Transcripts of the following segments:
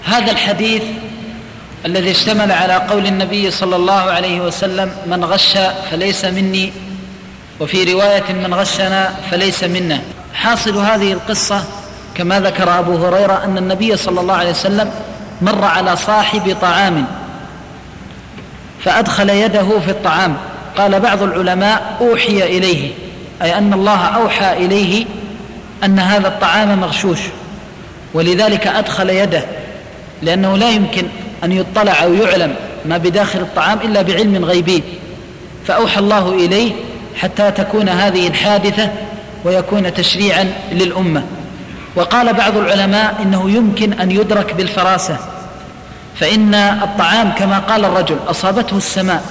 هذا الحديث الذي اشتمل على قول النبي صلى الله عليه وسلم: من غش فليس مني، وفي رواية: من غشنا فليس منا. حاصل هذه القصة كما ذكر أبو هريرة أن النبي صلى الله عليه وسلم مر على صاحب طعام فأدخل يده في الطعام. قال بعض العلماء: أوحي إليه، أي أن الله أوحى إليه أن هذا الطعام مغشوش، ولذلك أدخل يده، لأنه لا يمكن أن يطلع أو يعلم ما بداخل الطعام إلا بعلم غيبي، فأوحى الله إليه حتى تكون هذه الحادثة ويكون تشريعا للأمة. وقال بعض العلماء إنه يمكن أن يدرك بالفراسة، فإن الطعام كما قال الرجل أصابته السماء،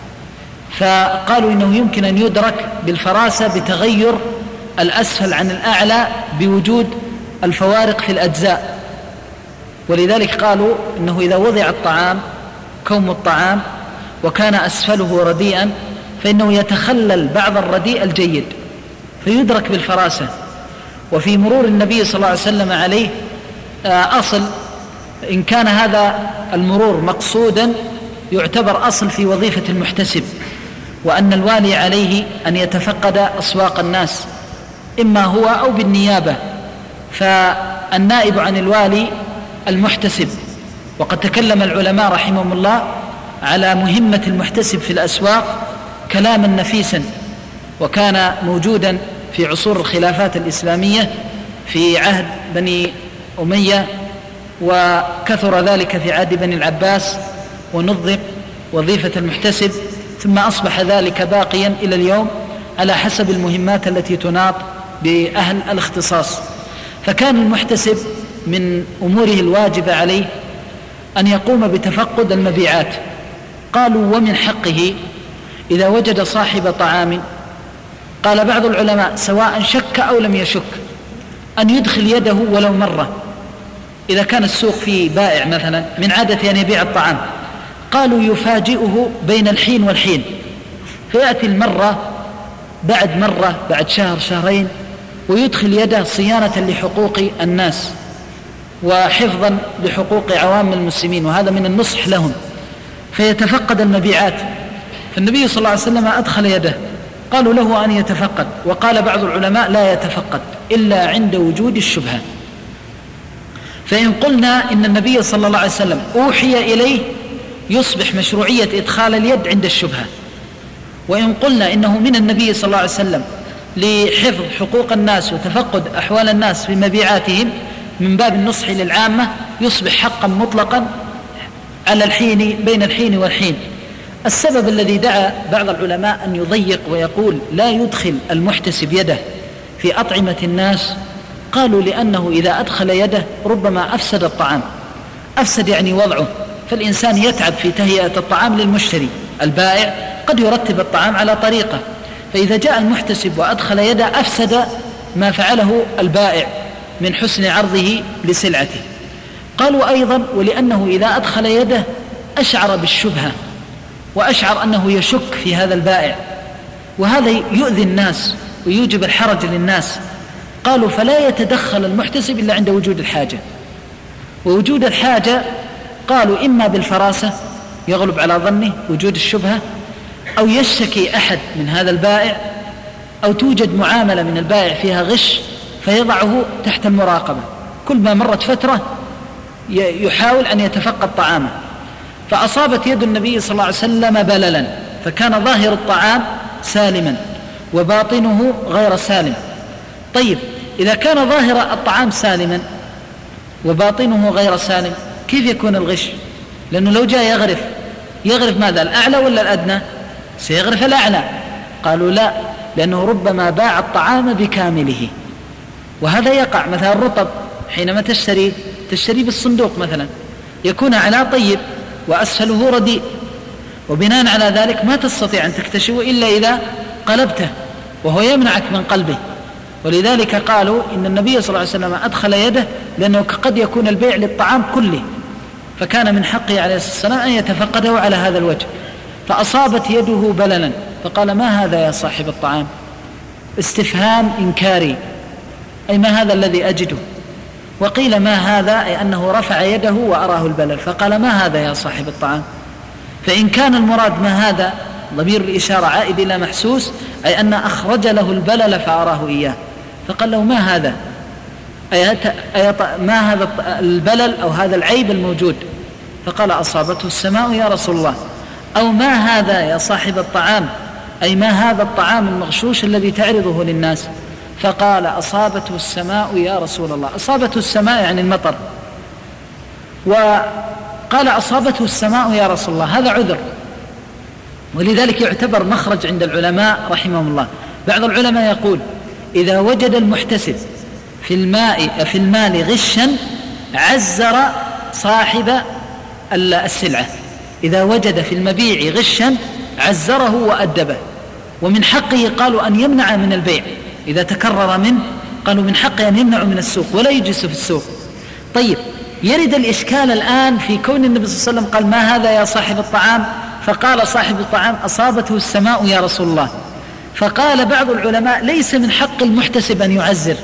فقالوا إنه يمكن أن يدرك بالفراسة بتغير الأسفل عن الأعلى بوجود الفوارق في الأجزاء. ولذلك قالوا إنه إذا وضع الطعام كوم الطعام وكان أسفله رديئا فإنه يتخلل بعض الرديء الجيد فيدرك بالفراسة. وفي مرور النبي صلى الله عليه وسلم عليه أصل، إن كان هذا المرور مقصودا يعتبر أصل في وظيفة المحتسب، وأن الوالي عليه أن يتفقد أسواق الناس إما هو أو بالنيابة، فالنائب عن الوالي المحتسب. وقد تكلم العلماء رحمهم الله على مهمة المحتسب في الأسواق كلاما نفيسا، وكان موجودا في عصور الخلافات الإسلامية في عهد بني أمية، وكثر ذلك في عهد بني العباس، ونظم وظيفة المحتسب، ثم أصبح ذلك باقيا إلى اليوم على حسب المهمات التي تناط بأهل الاختصاص. فكان المحتسب من أموره الواجبة عليه أن يقوم بتفقد المبيعات. قالوا: ومن حقه إذا وجد صاحب طعام، قال بعض العلماء سواء شك أو لم يشك، أن يدخل يده ولو مرة. إذا كان السوق فيه بائع مثلا من عادة أن يبيع الطعام، قالوا يفاجئه بين الحين والحين، فيأتي المرة بعد شهر شهرين ويدخل يده صيانة لحقوق الناس وحفظا لحقوق عوام المسلمين، وهذا من النصح لهم، فيتفقد المبيعات. فالنبي صلى الله عليه وسلم أدخل يده، قالوا له أن يتفقد، وقال بعض العلماء لا يتفقد إلا عند وجود الشبهة. فإن قلنا إن النبي صلى الله عليه وسلم أوحي إليه يصبح مشروعية إدخال اليد عند الشبهة، وإن قلنا إنه من النبي صلى الله عليه وسلم لحفظ حقوق الناس وتفقد أحوال الناس في مبيعاتهم من باب النصح للعامة يصبح حقا مطلقا على الحين بين الحين والحين. السبب الذي دعا بعض العلماء أن يضيق ويقول لا يدخل المحتسب يده في أطعمة الناس، قالوا لأنه إذا أدخل يده ربما أفسد الطعام، أفسد يعني وضعه، فالإنسان يتعب في تهيئة الطعام للمشتري. البائع قد يرتب الطعام على طريقة، فإذا جاء المحتسب وأدخل يده أفسد ما فعله البائع من حسن عرضه لسلعته. قالوا أيضا ولأنه إذا أدخل يده أشعر بالشبهة وأشعر أنه يشك في هذا البائع، وهذا يؤذي الناس ويوجب الحرج للناس. قالوا فلا يتدخل المحتسب إلا عند وجود الحاجة، ووجود الحاجة قالوا إما بالفراسة يغلب على ظنه وجود الشبهة، أو يشتكي أحد من هذا البائع، أو توجد معاملة من البائع فيها غش فيضعه تحت المراقبة، كل ما مرت فترة يحاول أن يتفقد طعامه. فأصابت يد النبي صلى الله عليه وسلم بللا، فكان ظاهر الطعام سالما وباطنه غير سالم. طيب إذا كان ظاهر الطعام سالما وباطنه غير سالم كيف يكون الغش؟ لأنه لو جاء يغرف ماذا؟ الأعلى ولا الأدنى؟ سيغرف الأعلى. قالوا لا، لأنه ربما باع الطعام بكامله، وهذا يقع. مثلا الرطب حينما تشتري بالصندوق مثلا يكون على طيب وأسفله رديء، وبناء على ذلك ما تستطيع أن تكتشفه إلا إذا قلبته، وهو يمنعك من قلبه. ولذلك قالوا إن النبي صلى الله عليه وسلم أدخل يده لأنه قد يكون البيع للطعام كله، فكان من حقه عليه الصلاة والسلام أن يتفقده على هذا الوجه. فأصابت يده بللا، فقال ما هذا يا صاحب الطعام؟ استفهام إنكاري، أي ما هذا الذي أجده؟ وقيل ما هذا، أي أنه رفع يده وأراه البلل، فقال ما هذا يا صاحب الطعام؟ فإن كان المراد ما هذا ضمير الإشارة عائد إلى محسوس، أي أن أخرج له البلل فأراه إياه، فقال له ما هذا، ما هذا البلل أو هذا العيب الموجود؟ فقال أصابته السماء يا رسول الله. أو ما هذا يا صاحب الطعام، أي ما هذا الطعام المغشوش الذي تعرضه للناس؟ فقال أصابته السماء يا رسول الله. أصابته السماء يعني المطر، وقال أصابته السماء يا رسول الله، هذا عذر، ولذلك يعتبر مخرج عند العلماء رحمهم الله. بعض العلماء يقول إذا وجد المحتسب في المال غشا عزر صاحب السلعة، إذا وجد في المبيع غشا عزره وأدبه، ومن حقه قالوا أن يمنع من البيع إذا تكرر منه، قالوا من حقه أن يمنع من السوق ولا يجلس في السوق. طيب، يرد الإشكال الآن في كون النبي صلى الله عليه وسلم قال ما هذا يا صاحب الطعام، فقال صاحب الطعام أصابته السماء يا رسول الله. فقال بعض العلماء ليس من حق المحتسب أن يعزر،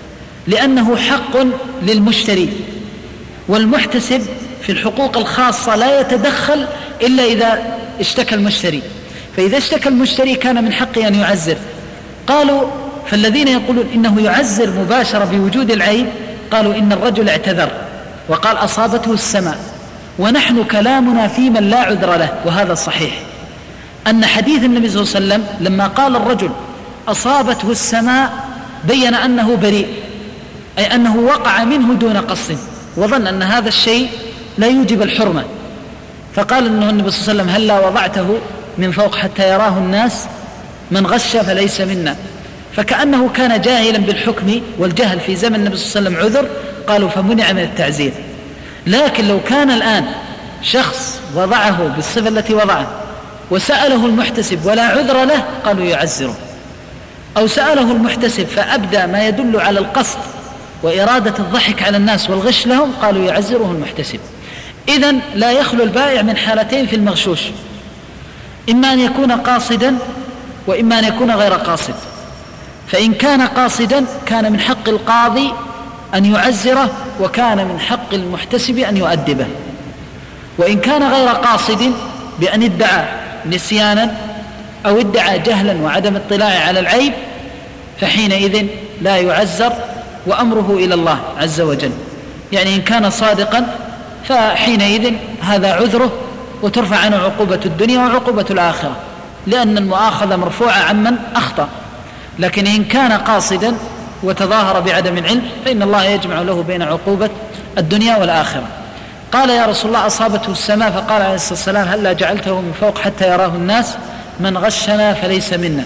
لأنه حق للمشتري، والمحتسب في الحقوق الخاصة لا يتدخل إلا إذا اشتكى المشتري، فإذا اشتكى المشتري كان من حقه أن يعزر. قالوا فالذين يقولون إنه يعزر مباشرة بوجود العيب، قالوا إن الرجل اعتذر وقال أصابته السماء، ونحن كلامنا في من لا عذر له، وهذا صحيح. أن حديث النبي صلى الله عليه وسلم لما قال الرجل أصابته السماء بين أنه بريء، أي أنه وقع منه دون قصد، وظن أن هذا الشيء لا يوجب الحرمة، فقال أنه النبي صلى الله عليه وسلم هلا وضعته من فوق حتى يراه الناس، من غش فليس منا. فكأنه كان جاهلا بالحكم، والجهل في زمن النبي صلى الله عليه وسلم عذر، قالوا فمنع من التعزير. لكن لو كان الآن شخص وضعه بالصفة التي وضعه وسأله المحتسب ولا عذر له، قالوا يعزره. أو سأله المحتسب فأبدى ما يدل على القصد وإرادة الضحك على الناس والغش لهم، قالوا يعزره المحتسب. إذن لا يخلو البائع من حالتين في المغشوش، إما أن يكون قاصدا وإما أن يكون غير قاصد. فإن كان قاصدا كان من حق القاضي أن يعزره، وكان من حق المحتسب أن يؤدبه. وإن كان غير قاصد بأن ادعى نسيانا أو ادعى جهلا وعدم اطلاع على العيب، فحينئذ لا يعزر وأمره إلى الله عز وجل. يعني إن كان صادقا فحينئذ هذا عذره، وترفع عنه عقوبة الدنيا وعقوبة الآخرة، لأن المؤاخذة مرفوعة عمن أخطأ. لكن إن كان قاصدا وتظاهر بعدم العلم فإن الله يجمع له بين عقوبة الدنيا والآخرة. قال يا رسول الله أصابته السماء، فقال عليه الصلاة والسلام هلا جعلته من فوق حتى يراه الناس، من غشنا فليس منا.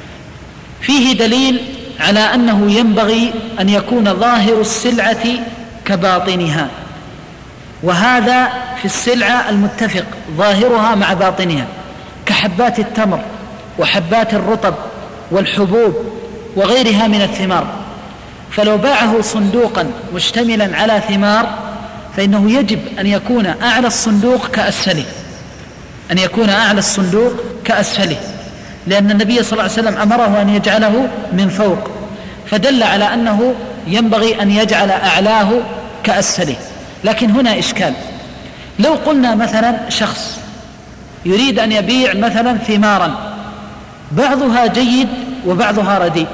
فيه دليل على أنه ينبغي أن يكون ظاهر السلعة كباطنها، وهذا في السلعة المتفق ظاهرها مع باطنها، كحبات التمر وحبات الرطب والحبوب وغيرها من الثمار. فلو باعه صندوقا مشتملا على ثمار فإنه يجب أن يكون أعلى الصندوق كأسفله، أن يكون أعلى الصندوق كأسفله، لأن النبي صلى الله عليه وسلم أمره أن يجعله من فوق، فدل على أنه ينبغي أن يجعل أعلاه كأسفله. لكن هنا إشكال، لو قلنا مثلا شخص يريد أن يبيع مثلا ثمارا بعضها جيد وبعضها رديء،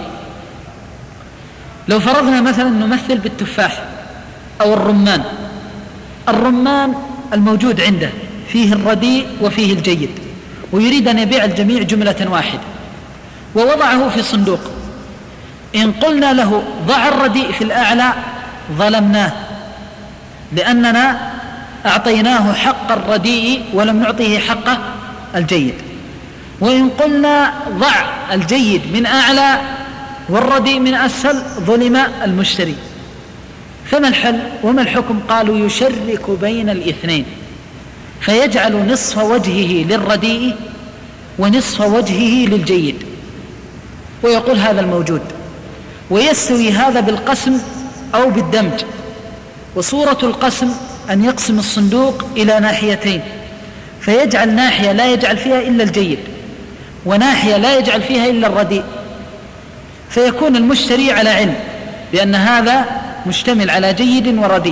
لو فرضنا مثلا نمثل بالتفاح أو الرمان، الرمان الموجود عنده فيه الرديء وفيه الجيد، ويريد أن يبيع الجميع جملة واحدة، ووضعه في صندوق. إن قلنا له ضع الرديء في الأعلى ظلمناه، لأننا أعطيناه حق الرديء ولم نعطيه حق الجيد. وإن قلنا ضع الجيد من أعلى والرديء من أسفل ظلم المشتري. فما الحل وما الحكم؟ قالوا يشرك بين الاثنين، فيجعل نصف وجهه للرديء ونصف وجهه للجيد، ويقول هذا الموجود، ويستوي هذا بالقسم أو بالدمج. وصورة القسم أن يقسم الصندوق إلى ناحيتين، فيجعل ناحية لا يجعل فيها إلا الجيد، وناحية لا يجعل فيها إلا الرديء، فيكون المشتري على علم بأن هذا مشتمل على جيد ورديء،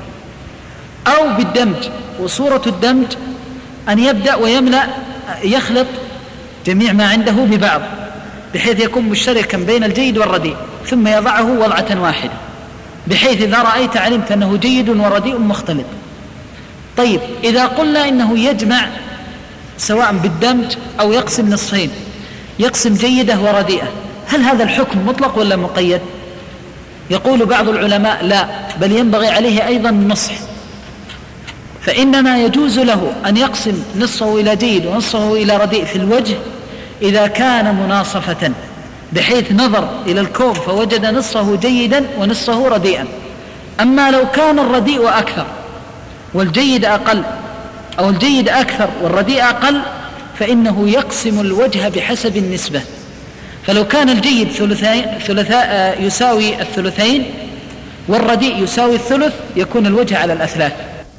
أو بالدمج. وصورة الدمج أن يبدأ ويملأ يخلط جميع ما عنده ببعض بحيث يكون مشتركا بين الجيد والرديء، ثم يضعه وضعة واحدة بحيث إذا رأيت علمت أنه جيد ورديء مختلط. طيب إذا قلنا إنه يجمع سواء بالدمج أو يقسم نصفين، يقسم جيدة ورديئة، هل هذا الحكم مطلق ولا مقيد؟ يقول بعض العلماء لا، بل ينبغي عليه أيضا النصح، فإنما يجوز له أن يقسم نصفه إلى جيد ونصفه إلى رديء في الوجه إذا كان مناصفة، بحيث نظر إلى الكوب فوجد نصفه جيدا ونصفه رديئا. أما لو كان الرديء أكثر والجيد أقل، أو الجيد أكثر والرديء أقل، فإنه يقسم الوجه بحسب النسبة. فلو كان الجيد يساوي الثلثين والرديء يساوي الثلث، يكون الوجه على الأثلاث.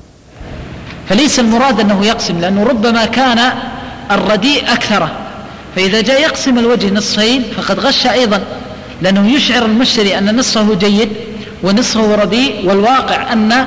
فليس المراد أنه يقسم، لأنه ربما كان الرديء أكثره، فإذا جاء يقسم الوجه نصفين فقد غش أيضا، لأنه يشعر المشتري أن نصفه جيد ونصفه رديء، والواقع أن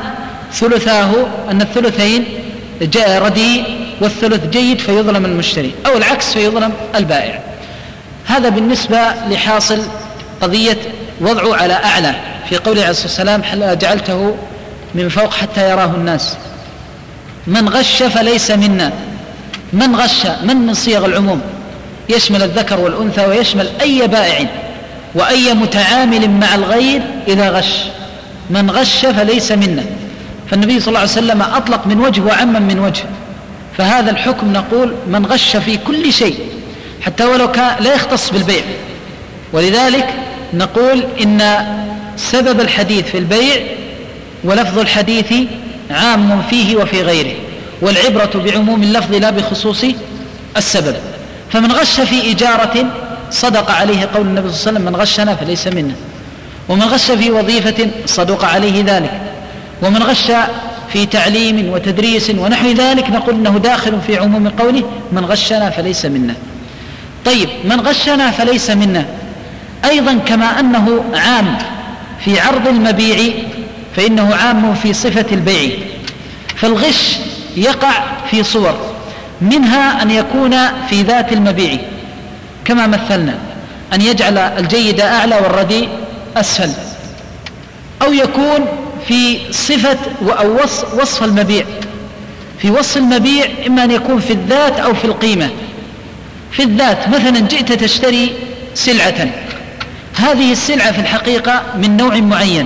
الثلثين رديء والثلث جيد، فيظلم المشتري، أو العكس فيظلم البائع. هذا بالنسبة لحاصل قضية وضعه على أعلى في قوله عليه الصلاة والسلام: حتى جعلته من فوق حتى يراه الناس. من غش فليس منا. من غش من صيغ العموم، يشمل الذكر والأنثى، ويشمل أي بائع وأي متعامل مع الغير إذا غش. من غش فليس منا، فالنبي صلى الله عليه وسلم أطلق من وجه وعمم من وجه، فهذا الحكم نقول من غش في كل شيء حتى ولو كان لا يختص بالبيع. ولذلك نقول إن سبب الحديث في البيع ولفظ الحديث عام فيه وفي غيره، والعبرة بعموم اللفظ لا بخصوص السبب. فمن غش في إجارة صدق عليه قول النبي صلى الله عليه وسلم: من غشنا فليس منا. ومن غش في وظيفة صدق عليه ذلك. ومن غش في تعليم وتدريس ونحو ذلك نقول إنه داخل في عموم قوله: من غشنا فليس منا. طيب، من غشنا فليس منا أيضا كما أنه عام في عرض المبيع، فإنه عام في صفة البيع. فالغش يقع في صور، منها أن يكون في ذات المبيع كما مثلنا، أن يجعل الجيد أعلى والرديء أسفل، أو يكون في صفة أو وصف المبيع. في وصف المبيع إما أن يكون في الذات أو في القيمة. في الذات مثلا جئت تشتري سلعة، هذه السلعة في الحقيقة من نوع معين،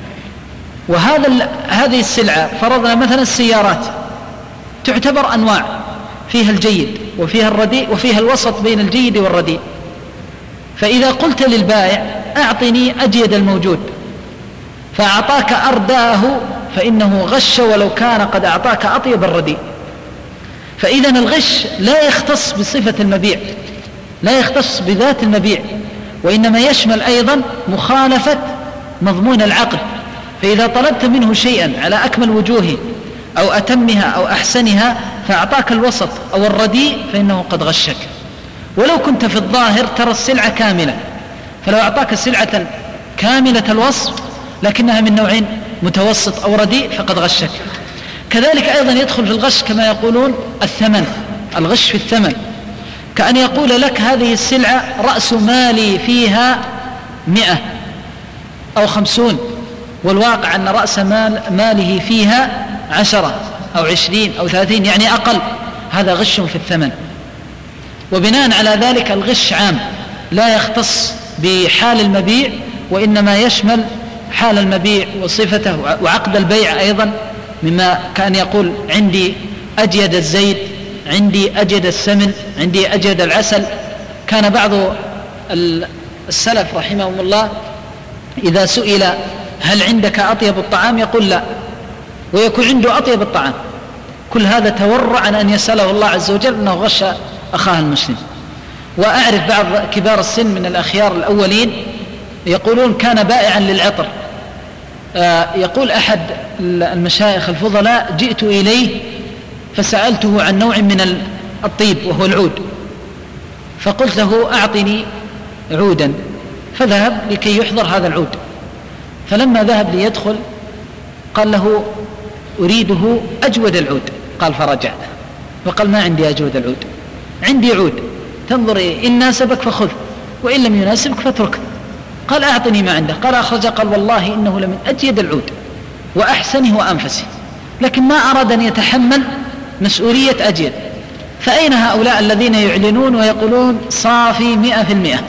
هذه السلعة فرضنا مثلا السيارات تعتبر أنواع، فيها الجيد وفيها الرديء وفيها الوسط بين الجيد والرديء. فإذا قلت للبائع: أعطني أجيد الموجود، فأعطاك أرداه، فإنه غش ولو كان قد أعطاك أطيب الرديء. فإذا الغش لا يختص بصفة المبيع، لا يختص بذات المبيع، وإنما يشمل أيضا مخالفة مضمون العقد. فإذا طلبت منه شيئا على أكمل وجوهه أو أتمها أو أحسنها فأعطاك الوسط أو الرديء، فإنه قد غشك. ولو كنت في الظاهر ترى السلعة كاملة، فلو أعطاك سلعة كاملة الوصف لكنها من نوع متوسط أو رديء فقد غشك. كذلك أيضا يدخل في الغش كما يقولون الثمن، الغش في الثمن، كأن يقول لك: هذه السلعة رأس مالي فيها 100 أو 50، والواقع أن رأس ماله فيها 10 أو 20 أو 30، يعني أقل. هذا غش في الثمن. وبناء على ذلك الغش عام لا يختص بحال المبيع، وإنما يشمل حال المبيع وصفته وعقد البيع أيضا، مما كان يقول: عندي أجيد الزيت، عندي أجيد السمن، عندي أجيد العسل. كان بعض السلف رحمهم الله إذا سئل: هل عندك أطيب الطعام؟ يقول: لا، ويكون عنده أطيب الطعام. كل هذا تورع عن أن يسأله الله عز وجل أنه غش أخاه المسلم. وأعرف بعض كبار السن من الأخيار الأولين يقولون: كان بائعا للعطر. يقول أحد المشايخ الفضلاء: جئت إليه فسألته عن نوع من الطيب وهو العود، فقلت له: أعطني عودا، فذهب لكي يحضر هذا العود، فلما ذهب ليدخل قال له أريده أجود العود، قال فرجع وقال ما عندي أجود العود، عندي عود تنظر إن ناسبك فخذ وإن لم يناسبك فاتركه. قال أعطني ما عنده، قال أخرج، قال والله إنه لمن أجيد العود وأحسنه وأنفسه، لكن ما أراد أن يتحمل مسؤولية أجيد. فأين هؤلاء الذين يعلنون ويقولون صافي 100%؟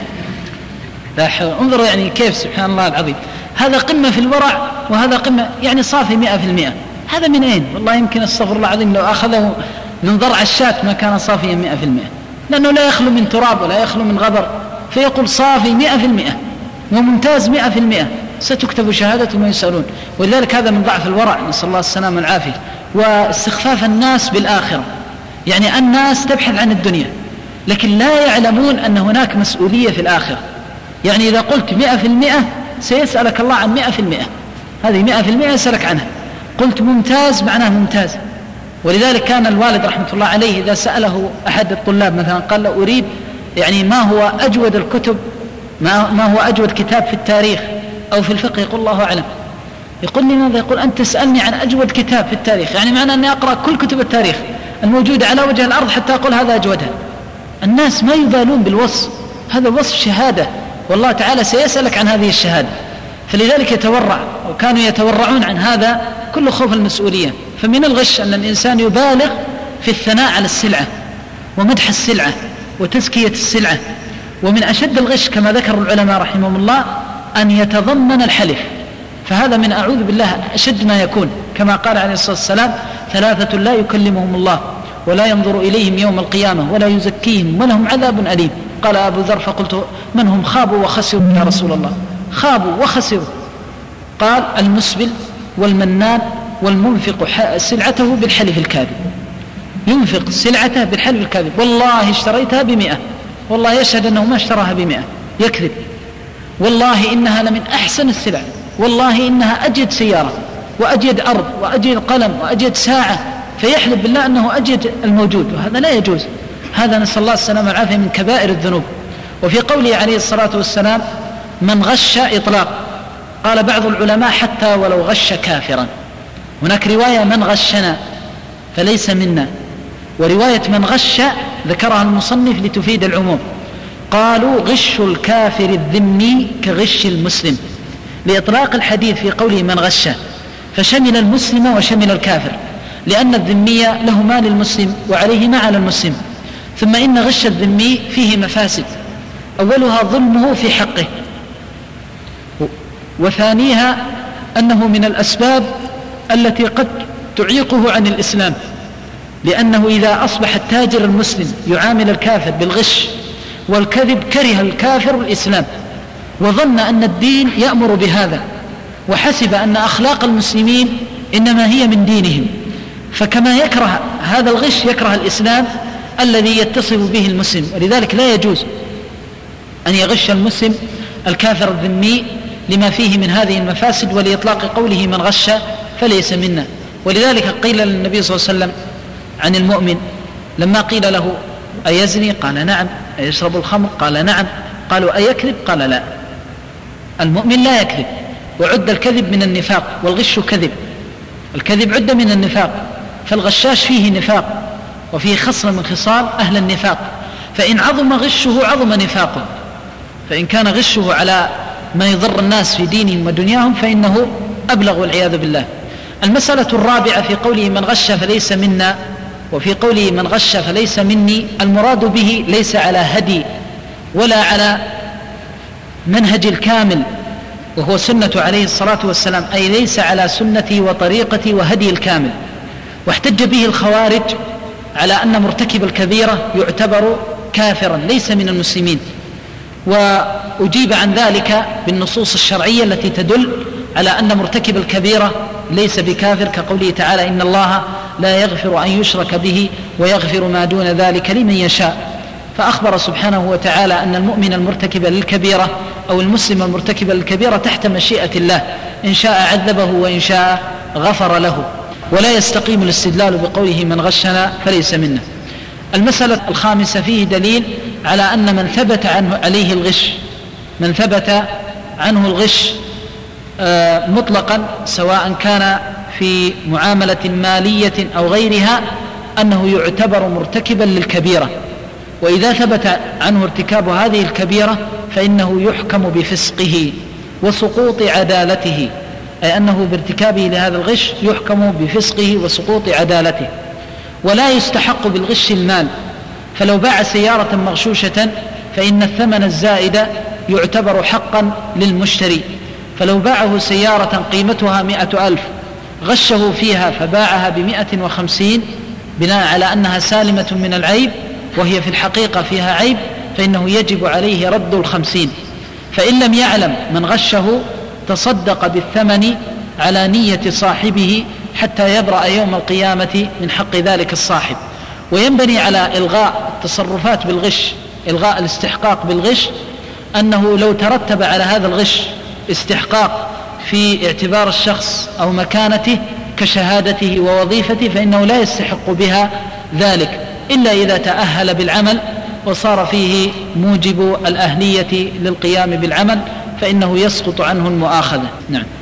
انظروا يعني كيف، سبحان الله العظيم، هذا قمة في الورع وهذا قمة، يعني صافي 100%. هذا من أين؟ والله يمكن استغفر الله العظيم لو أخذه من ضرع الشاة ما كان صافيا 100%، لأنه لا يخلو من تراب ولا يخلو من غبر، فيقول صافي 100% وممتاز 100%، ستكتب شهادة ما يسألون. ولذلك هذا من ضعف الورع، نسأل الله السلامة والعافية، واستخفاف الناس بالآخرة. يعني الناس تبحث عن الدنيا لكن لا يعلمون أن هناك مسؤولية في الآخرة. يعني إذا قلت 100% سيسألك الله عن 100%، هذه 100% يسألك عنها. قلت ممتاز معناه ممتاز. ولذلك كان الوالد رحمة الله عليه إذا سأله أحد الطلاب مثلا قال له أريد يعني ما هو أجود الكتب، ما هو أجود كتاب في التاريخ أو في الفقه، يقول الله أعلم. يقول لي ماذا؟ يقول أنت تسألني عن أجود كتاب في التاريخ، يعني معنى أني أقرأ كل كتب التاريخ الموجودة على وجه الأرض حتى أقول هذا أجودها. الناس ما يبالون بالوصف، هذا وصف شهادة والله تعالى سيسألك عن هذه الشهادة. فلذلك يتورع، وكانوا يتورعون عن هذا كل خوف المسؤولية. فمن الغش أن الإنسان يبالغ في الثناء على السلعة ومدح السلعة وتزكية السلعة. ومن أشد الغش كما ذكر العلماء رحمهم الله أن يتضمن الحلف، فهذا من أعوذ بالله أشد ما يكون، كما قال عليه الصلاة والسلام 3 لا يكلمهم الله ولا ينظر إليهم يوم القيامة ولا يزكيهم ولهم عذاب أليم. قال أبو ذر فقلت من هم؟ خابوا وخسروا يا رسول الله. خابوا وخسروا. قال المسبل والمنان والمنفق سلعته بالحلف الكاذب. ينفق سلعته بالحلف الكاذب، والله اشتريتها ب100، والله يشهد أنه ما اشتراها ب100، يكذب. والله إنها لمن أحسن السلع، والله إنها أجد سيارة وأجد أرض وأجد قلم وأجد ساعة، فيحلف بالله أنه أجد الموجود، وهذا لا يجوز. هذا نسأل الله السلامة والعافية من كبائر الذنوب. وفي قوله عليه الصلاة والسلام من غش إطلاق، قال بعض العلماء حتى ولو غش كافرا. هناك رواية من غشنا فليس منا، ورواية من غش ذكرها المصنف لتفيد العموم. قالوا غش الكافر الذمي كغش المسلم، لإطلاق الحديث في قوله من غش، فشمل المسلم وشمل الكافر، لأن الذمي له ما للمسلم وعليه ما على المسلم. ثم إن غش الذمي فيه مفاسد، أولها ظلمه في حقه، وثانيها أنه من الأسباب التي قد تعيقه عن الإسلام، لأنه إذا أصبح التاجر المسلم يعامل الكافر بالغش والكذب كره الكافر الإسلام، وظن أن الدين يأمر بهذا، وحسب أن أخلاق المسلمين إنما هي من دينهم، فكما يكره هذا الغش يكره الإسلام الذي يتصف به المسلم. ولذلك لا يجوز أن يغش المسلم الكافر الذمي لما فيه من هذه المفاسد، ولإطلاق قوله من غش فليس منا. ولذلك قيل للنبي صلى الله عليه وسلم عن المؤمن لما قيل له أيزني؟ قال نعم. أيشرب الخمر؟ قال نعم. قالوا أيكذب؟ قال لا. المؤمن لا يكذب، وعد الكذب من النفاق، والغش كذب، الكذب عد من النفاق، فالغشاش فيه نفاق وفيه خصلة من خصال أهل النفاق، فإن عظم غشه عظم نفاقه، فإن كان غشه على ما يضر الناس في دينهم ودنياهم فإنه أبلغ والعياذ بالله. المسألة الرابعة في قوله من غش فليس منا، وفي قوله من غش فليس مني، المراد به ليس على هدي ولا على منهج الكامل وهو سنة عليه الصلاة والسلام، أي ليس على سنتي وطريقتي وهدي الكامل. واحتج به الخوارج على أن مرتكب الكبيرة يعتبر كافرا ليس من المسلمين، وأجيب عن ذلك بالنصوص الشرعية التي تدل على أن مرتكب الكبيرة ليس بكافر، كقوله تعالى إن الله لا يغفر أن يشرك به ويغفر ما دون ذلك لمن يشاء. فأخبر سبحانه وتعالى أن المؤمن المرتكب للكبيرة أو المسلم المرتكب للكبيرة تحت مشيئة الله، إن شاء عذبه وإن شاء غفر له، ولا يستقيم الاستدلال بقوله من غشنا فليس منا. المسألة الخامسة فيه دليل على أن من ثبت عنه عليه الغش، من ثبت عنه الغش مطلقا سواء كان في معاملة مالية أو غيرها أنه يعتبر مرتكبا للكبيرة، وإذا ثبت عنه ارتكاب هذه الكبيرة فإنه يحكم بفسقه وسقوط عدالته، أي أنه بارتكابه لهذا الغش يحكم بفسقه وسقوط عدالته. ولا يستحق بالغش المال، فلو باع سيارة مغشوشة فإن الثمن الزائد يعتبر حقا للمشتري، فلو باعه سيارة قيمتها 100,000 غشه فيها فباعها ب150 بناء على أنها سالمة من العيب وهي في الحقيقة فيها عيب، فإنه يجب عليه رد 50. فإن لم يعلم من غشه تصدق بالثمن على نية صاحبه حتى يبرأ يوم القيامة من حق ذلك الصاحب. وينبني على إلغاء التصرفات بالغش، إلغاء الاستحقاق بالغش، أنه لو ترتب على هذا الغش استحقاق في اعتبار الشخص أو مكانته كشهادته ووظيفته فإنه لا يستحق بها ذلك إلا إذا تأهل بالعمل وصار فيه موجب الأهلية للقيام بالعمل، فإنه يسقط عنه المؤاخذة. نعم.